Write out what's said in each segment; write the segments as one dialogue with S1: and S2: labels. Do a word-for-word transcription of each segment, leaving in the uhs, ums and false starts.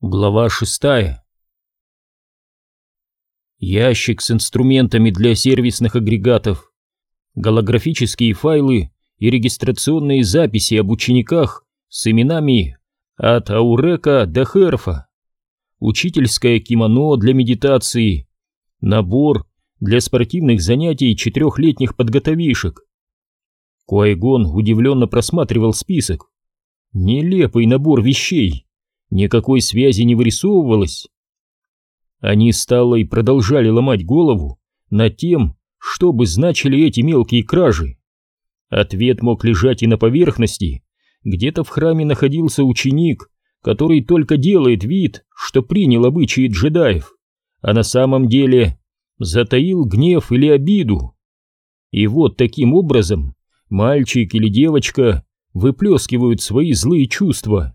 S1: Глава шестая. Ящик с инструментами для сервисных агрегатов, голографические файлы и регистрационные записи об учениках с именами от Аурека до Херфа, учительское кимоно для медитации, набор для спортивных занятий четырехлетних подготовишек. Ки-Гон удивленно просматривал список. Нелепый набор вещей. Никакой связи не вырисовывалось. Они с Таллой продолжали ломать голову над тем, что бы значили эти мелкие кражи. Ответ мог лежать и на поверхности. Где-то в храме находился ученик, который только делает вид, что принял обычаи джедаев, а на самом деле затаил гнев или обиду. И вот таким образом мальчик или девочка выплескивают свои злые чувства.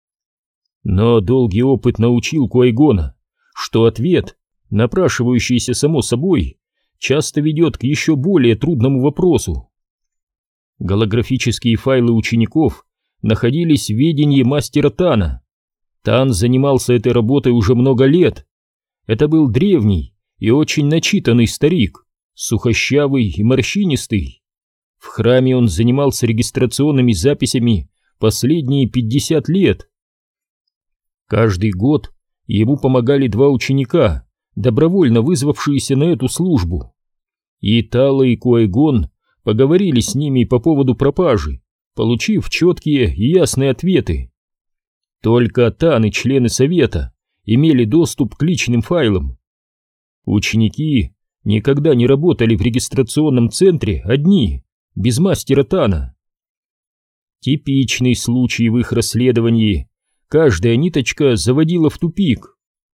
S1: Но долгий опыт научил Ки-Гона, что ответ, напрашивающийся само собой, часто ведет к еще более трудному вопросу. Голографические файлы учеников находились в ведении мастера Тана. Тан занимался этой работой уже много лет. Это был древний и очень начитанный старик, сухощавый и морщинистый. В храме он занимался регистрационными записями последние пятьдесят лет. Каждый год ему помогали два ученика, добровольно вызвавшиеся на эту службу. И Талла и Ки-Гон поговорили с ними по поводу пропажи, получив четкие и ясные ответы. Только Тан и члены совета имели доступ к личным файлам. Ученики никогда не работали в регистрационном центре одни, без мастера Тана. Типичный случай в их расследовании. Каждая ниточка заводила в тупик.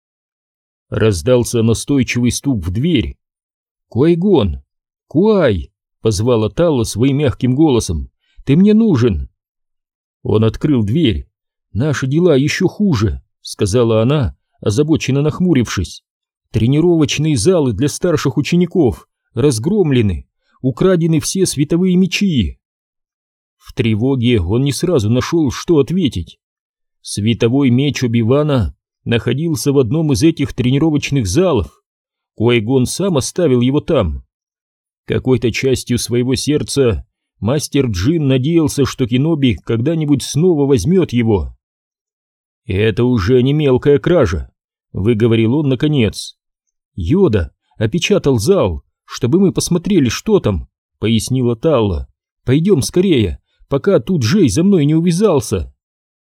S1: Раздался настойчивый стук в дверь. «Ки-Гон! Куай!» — позвала Талла своим мягким голосом. «Ты мне нужен!» Он открыл дверь. «Наши дела еще хуже», — сказала она, озабоченно нахмурившись. «Тренировочные залы для старших учеников разгромлены, украдены все световые мечи». В тревоге он не сразу нашел, что ответить. Световой меч Оби-Вана находился в одном из этих тренировочных залов. Ки-Гон сам оставил его там. Какой-то частью своего сердца мастер Джин надеялся, что Кеноби когда-нибудь снова возьмет его. «Это уже не мелкая кража», — выговорил он наконец. «Йода опечатал зал, чтобы мы посмотрели, что там», — пояснила Талла. «Пойдем скорее, пока тут Джей за мной не увязался».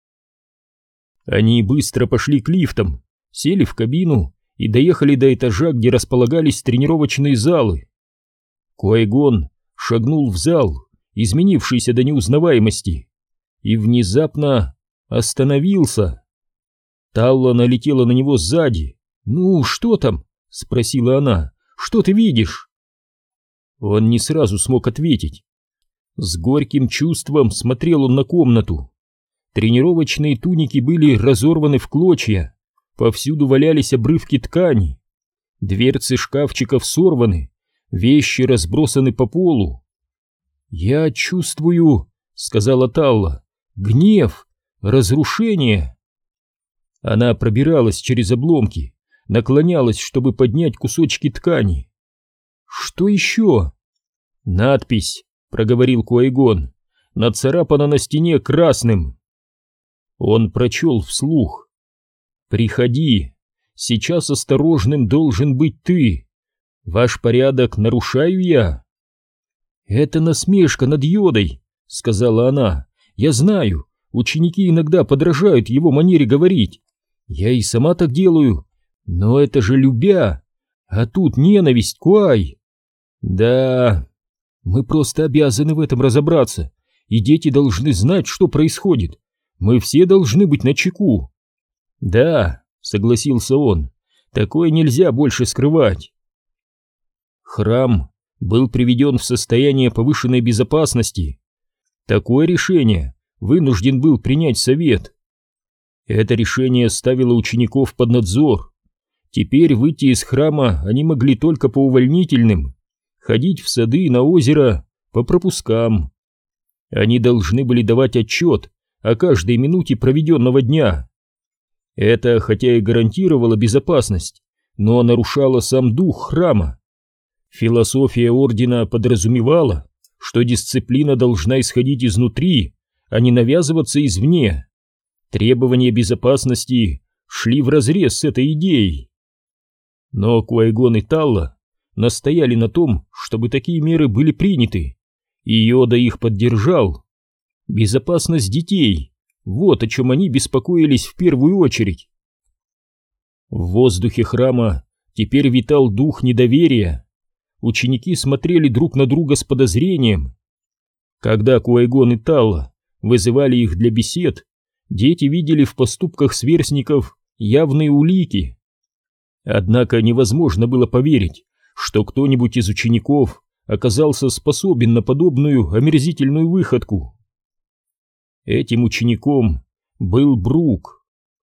S1: Они быстро пошли к лифтам, сели в кабину и доехали до этажа, где располагались тренировочные залы. Ки-Гон шагнул в зал, изменившийся до неузнаваемости, и внезапно остановился. Талла налетела на него сзади. «Ну, что там?» — спросила она. «Что ты видишь?» Он не сразу смог ответить. С горьким чувством смотрел он на комнату. Тренировочные туники были разорваны в клочья, повсюду валялись обрывки ткани, дверцы шкафчиков сорваны, вещи разбросаны по полу. «Я чувствую», — сказала Талла, — «гнев, разрушение». Она пробиралась через обломки, наклонялась, чтобы поднять кусочки ткани. «Что еще?» «Надпись», — проговорил Ки-Гон, — «нацарапана на стене красным». Он прочел вслух. «Приходи, сейчас осторожным должен быть ты. Ваш порядок нарушаю я». «Это насмешка над Йодой», — сказала она. «Я знаю, ученики иногда подражают его манере говорить. Я и сама так делаю, но это же любя, а тут ненависть, Куай». «Да, мы просто обязаны в этом разобраться, и дети должны знать, что происходит. Мы все должны быть начеку». «Да», — согласился он, — «такое нельзя больше скрывать». Храм был приведен в состояние повышенной безопасности. Такое решение вынужден был принять совет. Это решение ставило учеников под надзор. Теперь выйти из храма они могли только по увольнительным, ходить в сады и на озеро по пропускам. Они должны были давать отчет о каждой минуте проведенного дня. Это хотя и гарантировало безопасность, но нарушало сам дух храма. Философия ордена подразумевала, что дисциплина должна исходить изнутри, а не навязываться извне. Требования безопасности шли вразрез с этой идеей. Но Куай-Гон и Талла настояли на том, чтобы такие меры были приняты, и Йода их поддержал. Безопасность детей — вот о чем они беспокоились в первую очередь. В воздухе храма теперь витал дух недоверия. Ученики смотрели друг на друга с подозрением. Когда Куай-Гон и Талла вызывали их для бесед, дети видели в поступках сверстников явные улики. Однако невозможно было поверить, что кто-нибудь из учеников оказался способен на подобную омерзительную выходку. Этим учеником был Брук.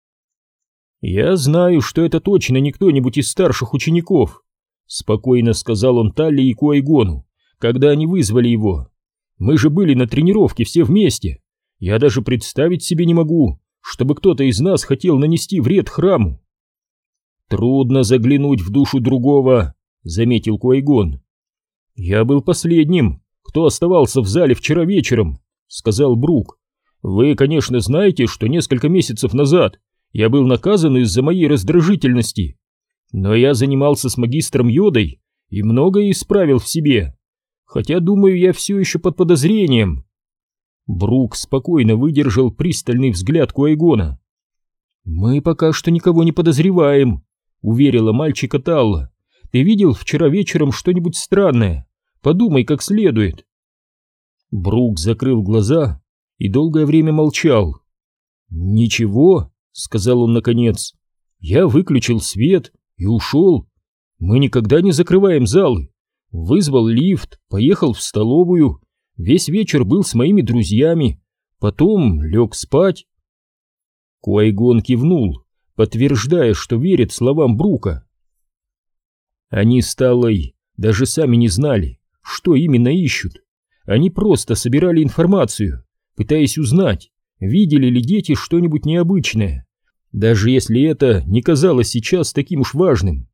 S1: «Я знаю, что это точно не кто-нибудь из старших учеников», — спокойно сказал он Талли и Куай-Гону, когда они вызвали его. «Мы же были на тренировке все вместе. Я даже представить себе не могу, чтобы кто-то из нас хотел нанести вред храму». «Трудно заглянуть в душу другого», — заметил Куай-Гон. «Я был последним, кто оставался в зале вчера вечером», — сказал Брук. «Вы, конечно, знаете, что несколько месяцев назад я был наказан из-за моей раздражительности, но я занимался с магистром Йодой и многое исправил в себе, хотя, думаю, я все еще под подозрением». Брук спокойно выдержал пристальный взгляд Куай-Гона. «Мы пока что никого не подозреваем», — уверила мальчика Талла. «Ты видел вчера вечером что-нибудь странное? Подумай как следует». Брук закрыл глаза и долгое время молчал. «Ничего», — сказал он наконец. «Я выключил свет и ушел. Мы никогда не закрываем залы. Вызвал лифт, поехал в столовую, весь вечер был с моими друзьями, потом лег спать». Куай-Гон кивнул, подтверждая, что верит словам Брука. Они с Таллой даже сами не знали, что именно ищут. Они просто собирали информацию, пытаясь узнать, видели ли дети что-нибудь необычное, даже если это не казалось сейчас таким уж важным.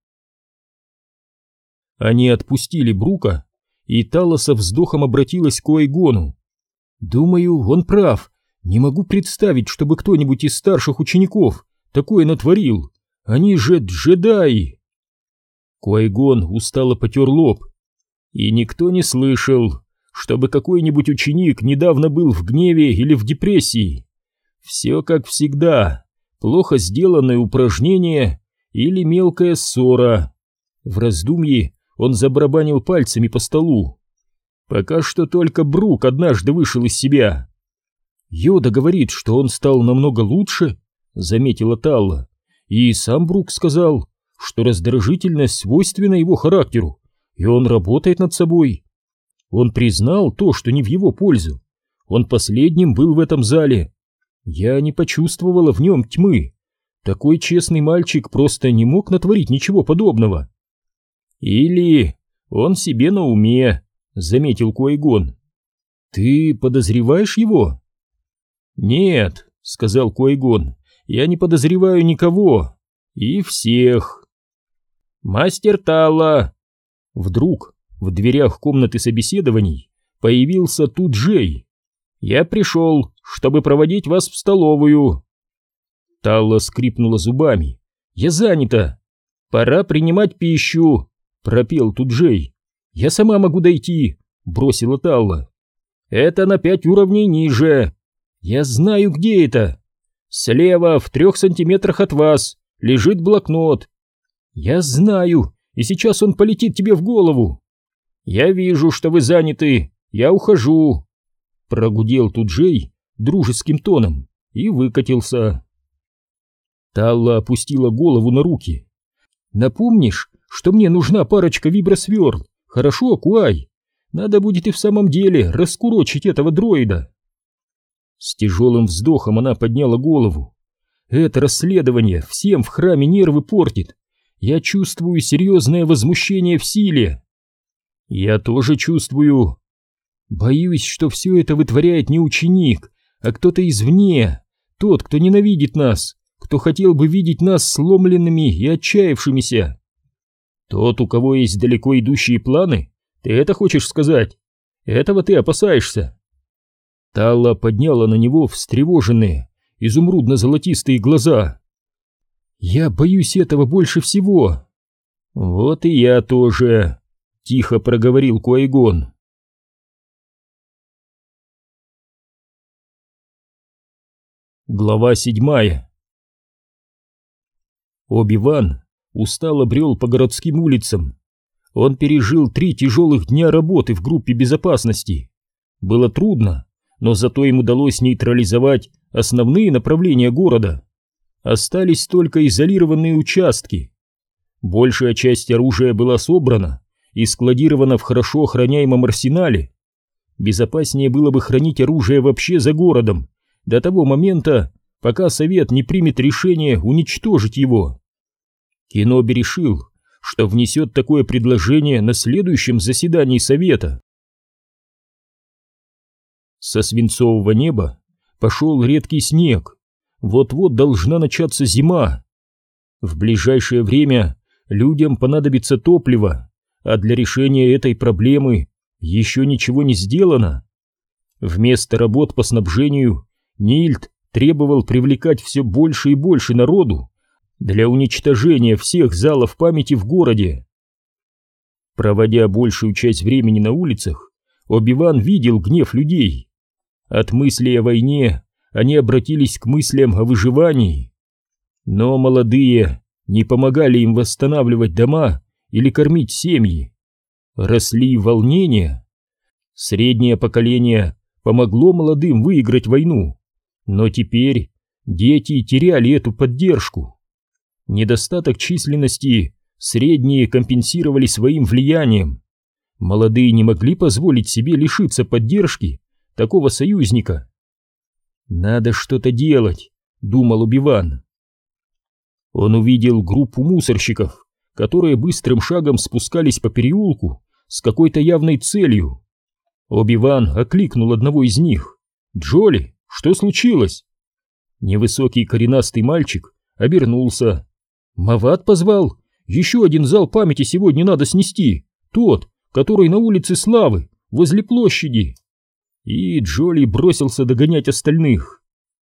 S1: Они отпустили Брука, и Талла со вздохом обратилась к Куай-Гону. «Думаю, он прав. Не могу представить, чтобы кто-нибудь из старших учеников такое натворил. Они же джедаи!» Куай-Гон устало потер лоб. «И никто не слышал, чтобы какой-нибудь ученик недавно был в гневе или в депрессии. Все как всегда, плохо сделанное упражнение или мелкая ссора». В раздумье он забарабанил пальцами по столу. «Пока что только Брук однажды вышел из себя». «Йода говорит, что он стал намного лучше», — заметила Талла. «И сам Брук сказал, что раздражительность свойственна его характеру, и он работает над собой. Он признал то, что не в его пользу. Он последним был в этом зале. Я не почувствовала в нем тьмы. Такой честный мальчик просто не мог натворить ничего подобного». «Или он себе на уме», — заметил Куай-Гон. «Ты подозреваешь его?» «Нет», — сказал Куай-Гон, — «я не подозреваю никого. И всех». «Мастер Талла!» Вдруг в дверях комнаты собеседований появился Ту-Джей. «Я пришел, чтобы проводить вас в столовую». Талла скрипнула зубами. «Я занята». «Пора принимать пищу», — пропел Ту-Джей. «Я сама могу дойти», — бросила Талла. «Это на пять уровней ниже». «Я знаю, где это». «Слева, в трех сантиметрах от вас, лежит блокнот». «Я знаю, и сейчас он полетит тебе в голову». «Я вижу, что вы заняты, я ухожу», — прогудел Ту-Джей дружеским тоном и выкатился. Талла опустила голову на руки. «Напомнишь, что мне нужна парочка вибросверл? Хорошо, Куай? Надо будет и в самом деле раскурочить этого дроида». С тяжелым вздохом она подняла голову. «Это расследование всем в храме нервы портит. Я чувствую серьезное возмущение в силе». «Я тоже чувствую». «Боюсь, что все это вытворяет не ученик, а кто-то извне, тот, кто ненавидит нас, кто хотел бы видеть нас сломленными и отчаявшимися. Тот, у кого есть далеко идущие планы, ты это хочешь сказать? Этого ты опасаешься?» Талла подняла на него встревоженные, изумрудно-золотистые глаза. «Я боюсь этого больше всего». «Вот и я тоже», — тихо проговорил Куайгон. Глава седьмая. Оби-Ван устало брел по городским улицам. Он пережил три тяжелых дня работы в группе безопасности. Было трудно, но зато им удалось нейтрализовать основные направления города. Остались только изолированные участки. Большая часть оружия была собрана и складирована в хорошо охраняемом арсенале. Безопаснее было бы хранить оружие вообще за городом, до того момента, пока Совет не примет решение уничтожить его. Кеноби решил, что внесет такое предложение на следующем заседании Совета. Со свинцового неба пошел редкий снег. Вот-вот должна начаться зима. В ближайшее время людям понадобится топливо, а для решения этой проблемы еще ничего не сделано. Вместо работ по снабжению Нильд требовал привлекать все больше и больше народу для уничтожения всех залов памяти в городе. Проводя большую часть времени на улицах, Оби-Ван видел гнев людей. От мыслей о войне они обратились к мыслям о выживании. Но молодые не помогали им восстанавливать дома или кормить семьи. Росли волнения. Среднее поколение помогло молодым выиграть войну, но теперь дети теряли эту поддержку. Недостаток численности средние компенсировали своим влиянием. Молодые не могли позволить себе лишиться поддержки такого союзника. «Надо что-то делать», — думал Оби-Ван. Он увидел группу мусорщиков, которые быстрым шагом спускались по переулку с какой-то явной целью. Оби-Ван окликнул одного из них. «Джоли, что случилось?» Невысокий коренастый мальчик обернулся. «Мават позвал. Еще один зал памяти сегодня надо снести. Тот, который на улице Славы, возле площади». И Джоли бросился догонять остальных.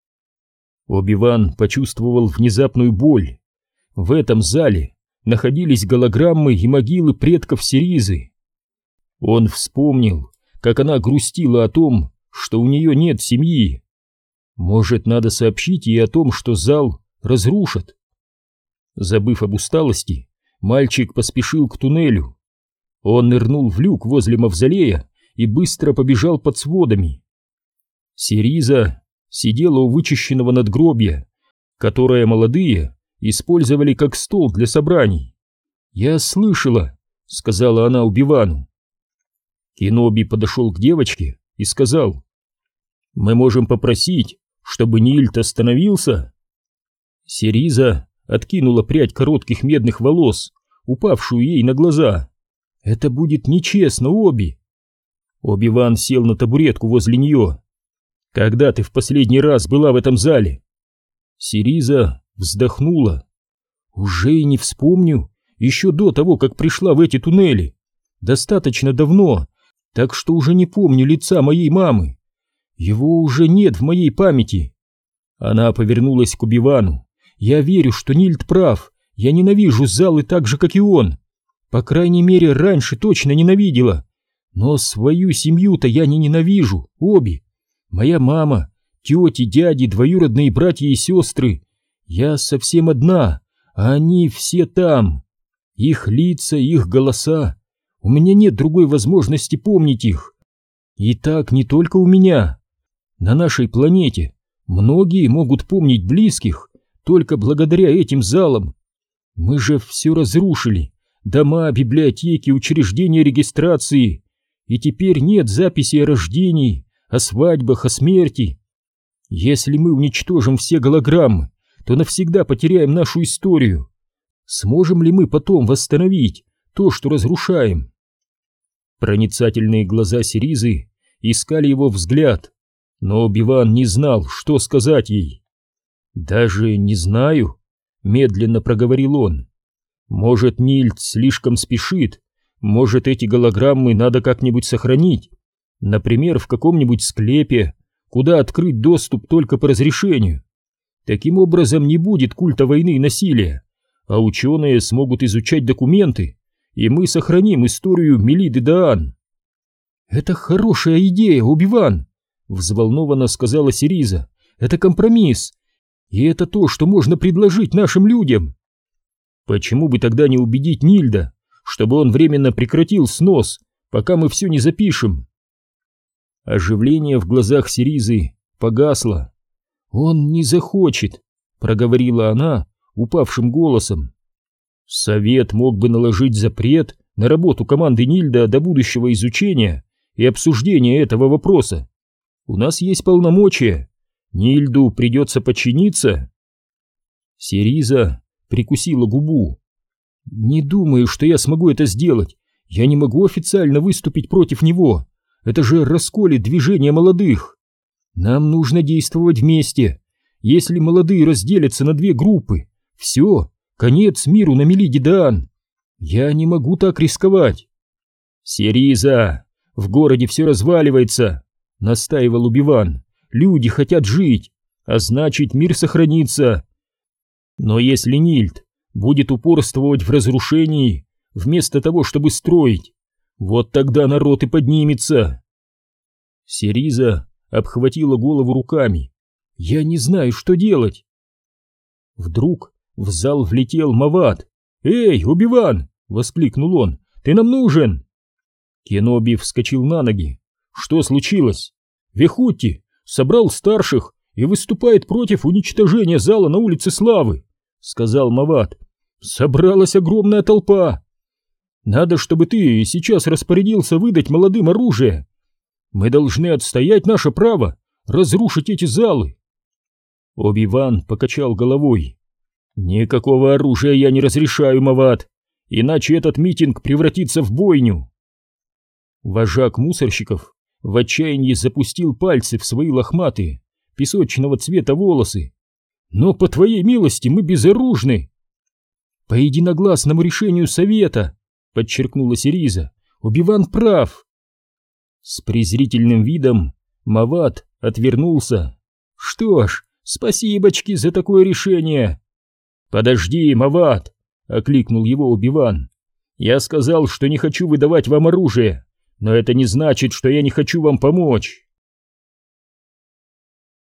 S1: Оби-Ван почувствовал внезапную боль. В этом зале находились голограммы и могилы предков Сиризы. Он вспомнил, как она грустила о том, что у нее нет семьи. Может, надо сообщить ей о том, что зал разрушат. Забыв об усталости, мальчик поспешил к туннелю. Он нырнул в люк возле мавзолея и быстро побежал под сводами. Сириза сидела у вычищенного надгробия, которое молодые использовали как стол для собраний. «Я слышала», — сказала она Оби-Вану. Кеноби подошел к девочке и сказал: «Мы можем попросить, чтобы Нильд остановился?» Сириза откинула прядь коротких медных волос, упавшую ей на глаза. «Это будет нечестно, Оби!» Оби-Ван сел на табуретку возле нее. «Когда ты в последний раз была в этом зале?» Сириза вздохнула. «Уже и не вспомню, еще до того, как пришла в эти туннели. Достаточно давно, так что уже не помню лица моей мамы. Его уже нет в моей памяти». Она повернулась к Оби-Вану. «Я верю, что Нильд прав. Я ненавижу залы так же, как и он. По крайней мере, раньше точно ненавидела. Но свою семью-то я не ненавижу, Оби. Моя мама, тети, дяди, двоюродные братья и сестры. Я совсем одна, а они все там. Их лица, их голоса. У меня нет другой возможности помнить их. И так не только у меня. На нашей планете многие могут помнить близких только благодаря этим залам. Мы же все разрушили. Дома, библиотеки, учреждения регистрации. И теперь нет записей о рождении, о свадьбах, о смерти. Если мы уничтожим все голограммы, то навсегда потеряем нашу историю. Сможем ли мы потом восстановить то, что разрушаем?» Проницательные глаза Сиризы искали его взгляд, но Оби-Ван не знал, что сказать ей. «Даже не знаю», — медленно проговорил он. «Может, Нильд слишком спешит, может, эти голограммы надо как-нибудь сохранить, например, в каком-нибудь склепе, куда открыть доступ только по разрешению. Таким образом не будет культа войны и насилия, а ученые смогут изучать документы, и мы сохраним историю Мелиды Даан». «Это хорошая идея, Оби-Ван», — взволнованно сказала Сириза. «Это компромисс, и это то, что можно предложить нашим людям». «Почему бы тогда не убедить Нильда, чтобы он временно прекратил снос, пока мы все не запишем?» Оживление в глазах Сиризы погасло. «Он не захочет», — проговорила она упавшим голосом. «Совет мог бы наложить запрет на работу команды Нильда до будущего изучения и обсуждения этого вопроса. У нас есть полномочия. Нильду придется подчиниться». Сириза прикусила губу. «Не думаю, что я смогу это сделать. Я не могу официально выступить против него. Это же расколет движение молодых. Нам нужно действовать вместе. Если молодые разделятся на две группы, все, конец миру на Мелиде Даан. Я не могу так рисковать». «Сириза, в городе все разваливается», — настаивал Оби-Ван. «Люди хотят жить, а значит, мир сохранится. Но если Нильд будет упорствовать в разрушении, вместо того, чтобы строить, вот тогда народ и поднимется». Сириза обхватила голову руками. «Я не знаю, что делать». Вдруг в зал влетел Мават. «Эй, Оби-Ван!» — воскликнул он. «Ты нам нужен!» Кеноби вскочил на ноги. «Что случилось?» «Вехутти собрал старших и выступает против уничтожения зала на улице Славы», — сказал Мават. «Собралась огромная толпа. Надо, чтобы ты сейчас распорядился выдать молодым оружие. Мы должны отстоять наше право разрушить эти залы». Оби-Ван покачал головой. «Никакого оружия я не разрешаю, Мават, иначе этот митинг превратится в бойню». Вожак мусорщиков в отчаянии запустил пальцы в свои лохматые, песочного цвета волосы. «Но, по твоей милости, мы безоружны!» «По единогласному решению совета», — подчеркнула Сириза, — «Оби-Ван прав». С презрительным видом Мават отвернулся. «Что ж, спасибочки за такое решение». «Подожди, Мават!» — окликнул его Оби-Ван. «Я сказал, что не хочу выдавать вам оружие, но это не значит, что я не хочу вам помочь».